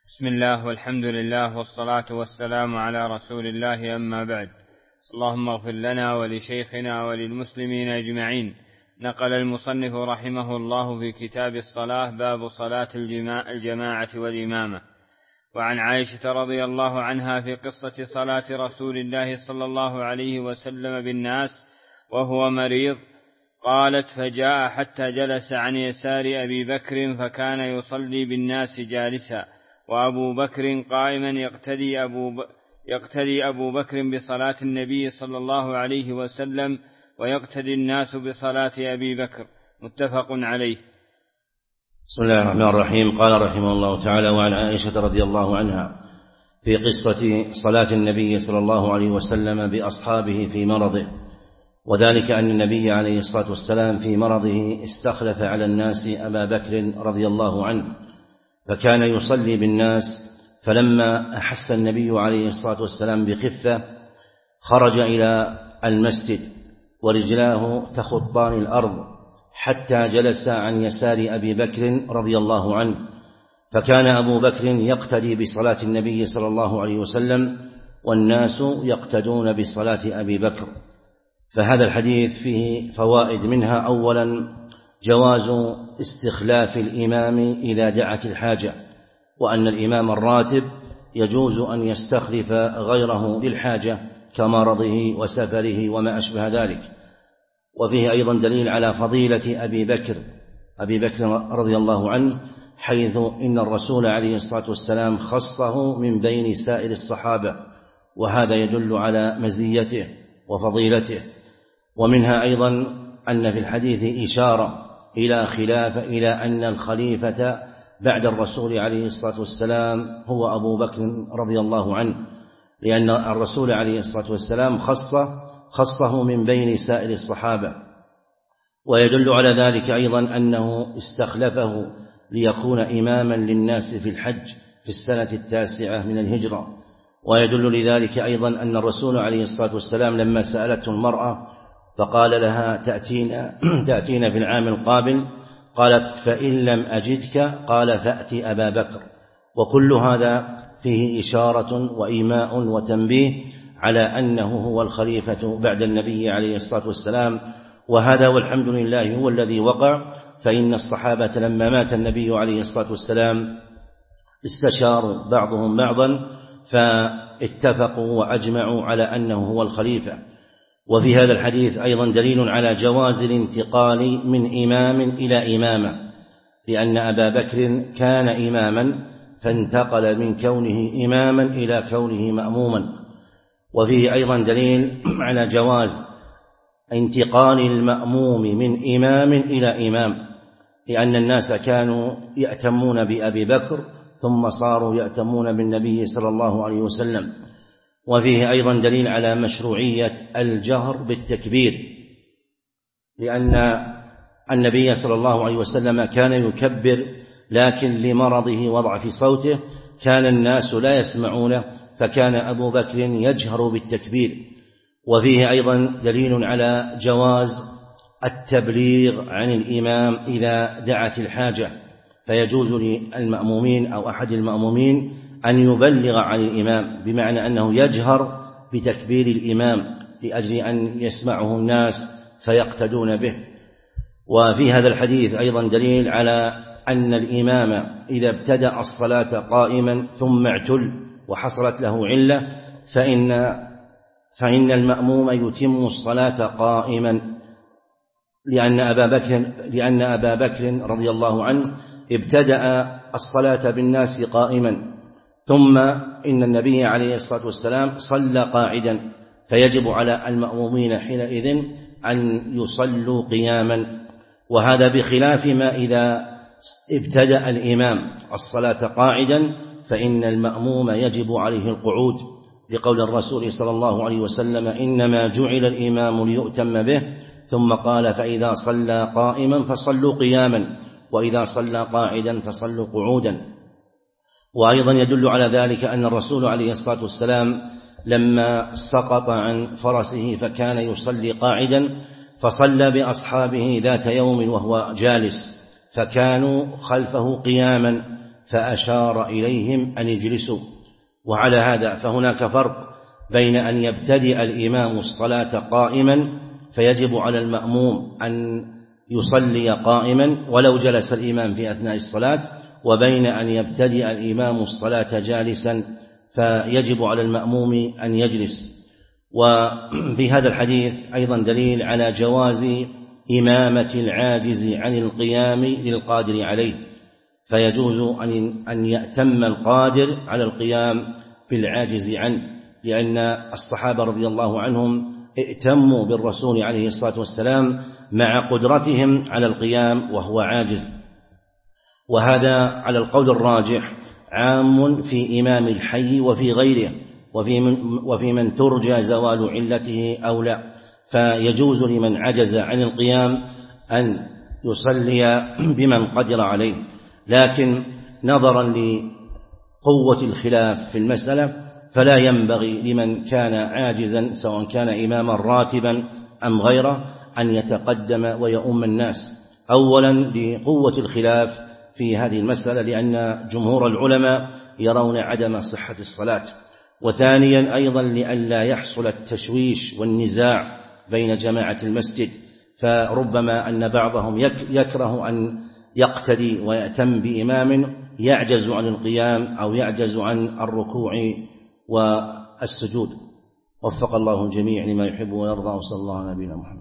بسم الله والحمد لله والصلاة والسلام على رسول الله، أما بعد. اللهم اغفر لنا ولشيخنا وللمسلمين أجمعين. نقل المصنف رحمه الله في كتاب الصلاة باب صلاة الجماعة والإمامة. وعن عائشة رضي الله عنها في قصة صلاة رسول الله صلى الله عليه وسلم بالناس وهو مريض، قالت: فجاء حتى جلس عن يسار أبي بكر فكان يصلي بالناس جالسا، وأبو بكر قائما يقتدي أبو بكر بصلاة النبي صلى الله عليه وسلم، ويقتدي الناس بصلاة أبي بكر. متفق عليه. بسم الله الرحمن الرحيم. قال رحمه الله تعالى: وعن عائشة رضي الله عنها في قصة صلاة النبي صلى الله عليه وسلم بأصحابه في مرضه، وذلك أن النبي عليه الصلاة والسلام في مرضه استخلف على الناس أبا بكر رضي الله عنه، فكان يصلي بالناس، فلما أحس النبي عليه الصلاة والسلام بخفة خرج إلى المسجد ورجلاه تخطان الأرض حتى جلس عن يسار أبي بكر رضي الله عنه، فكان أبو بكر يقتدي بصلاة النبي صلى الله عليه وسلم والناس يقتدون بصلاة أبي بكر. فهذا الحديث فيه فوائد، منها أولا جواز استخلاف الإمام إذا دعت الحاجة، وأن الإمام الراتب يجوز أن يستخلف غيره للحاجة كمرضه وسفره وما أشبه ذلك. وفيه أيضا دليل على فضيلة أبي بكر رضي الله عنه، حيث إن الرسول عليه الصلاة والسلام خصه من بين سائر الصحابة، وهذا يدل على مزيته وفضيلته. ومنها أيضا أن في الحديث إشارة إلى أن الخليفة بعد الرسول عليه الصلاة والسلام هو أبو بكر رضي الله عنه، لأن الرسول عليه الصلاة والسلام خصه من بين سائر الصحابة. ويدل على ذلك أيضا أنه استخلفه ليكون إماما للناس في الحج في السنة 9 من الهجرة. ويدل لذلك أيضا أن الرسول عليه الصلاة والسلام لما سألته المرأة فقال لها: تأتين في العام القابل؟ قالت: فإن لم أجدك قال: فأتي أبا بكر. وكل هذا فيه إشارة وإيماء وتنبيه على أنه هو الخليفة بعد النبي عليه الصلاة والسلام، وهذا والحمد لله هو الذي وقع. فإن الصحابة لما مات النبي عليه الصلاة والسلام استشاروا بعضهم بعضا فاتفقوا وأجمعوا على أنه هو الخليفة. وفي هذا الحديث أيضا دليل على جواز الانتقال من إمام إلى إمامة، لأن أبا بكر كان إماما فانتقل من كونه إماما إلى كونه مأموما. وفيه أيضا دليل على جواز انتقال المأموم من إمام إلى إمام، لأن الناس كانوا يأتمون بأبي بكر ثم صاروا يأتمون بالنبي صلى الله عليه وسلم. وفيه أيضا دليل على مشروعية الجهر بالتكبير، لأن النبي صلى الله عليه وسلم كان يكبر، لكن لمرضه وضعف صوته كان الناس لا يسمعونه، فكان أبو بكر يجهر بالتكبير. وفيه أيضا دليل على جواز التبليغ عن الإمام إذا دعت الحاجة، فيجوز للمأمومين أو أحد المأمومين أن يبلغ عن الإمام، بمعنى أنه يجهر بتكبير الإمام لأجل أن يسمعه الناس فيقتدون به. وفي هذا الحديث أيضا دليل على أن الإمام إذا ابتدأ الصلاة قائما ثم اعتل وحصلت له علة فإن المأموم يتم الصلاة قائما، لأن أبا بكر رضي الله عنه ابتدأ الصلاة بالناس قائما، ثم إن النبي عليه الصلاة والسلام صلى قاعدا، فيجب على المأمومين حينئذ أن يصلوا قياما. وهذا بخلاف ما إذا ابتدأ الإمام الصلاة قاعدا فإن المأموم يجب عليه القعود، لقول الرسول صلى الله عليه وسلم: إنما جعل الإمام ليؤتم به، ثم قال: فإذا صلى قائما فصلوا قياما، وإذا صلى قاعدا فصلوا قعودا. وأيضا يدل على ذلك أن الرسول عليه الصلاة والسلام لما سقط عن فرسه فكان يصلي قاعدا، فصلى بأصحابه ذات يوم وهو جالس، فكانوا خلفه قياما، فأشار إليهم أن يجلسوا. وعلى هذا فهناك فرق بين أن يبتدئ الإمام الصلاة قائما فيجب على المأموم أن يصلي قائما ولو جلس الإمام في أثناء الصلاة، وبين أن يبتدئ الإمام الصلاة جالسا فيجب على المأموم أن يجلس. وفي هذا الحديث أيضا دليل على جواز إمامة العاجز عن القيام للقادر عليه، فيجوز أن يأتم القادر على القيام بالعاجز عنه، لأن الصحابة رضي الله عنهم ائتموا بالرسول عليه الصلاة والسلام مع قدرتهم على القيام وهو عاجز. وهذا على القول الراجح عام في إمام الحي وفي غيره، وفي من ترجى زوال علته أو لا، فيجوز لمن عجز عن القيام أن يصلي بمن قدر عليه. لكن نظرا لقوة الخلاف في المسألة فلا ينبغي لمن كان عاجزا سواء كان إماما راتبا أم غيره أن يتقدم ويؤم الناس، أولا لقوة الخلاف في هذه المسألة لأن جمهور العلماء يرون عدم صحة الصلاة، وثانيا أيضا لئلا يحصل التشويش والنزاع بين جماعة المسجد، فربما أن بعضهم يكره أن يقتدي ويأتم بإمام يعجز عن القيام أو يعجز عن الركوع والسجود. وفق الله الجميع لما يحب ويرضى، وصلى الله على نبينا محمد.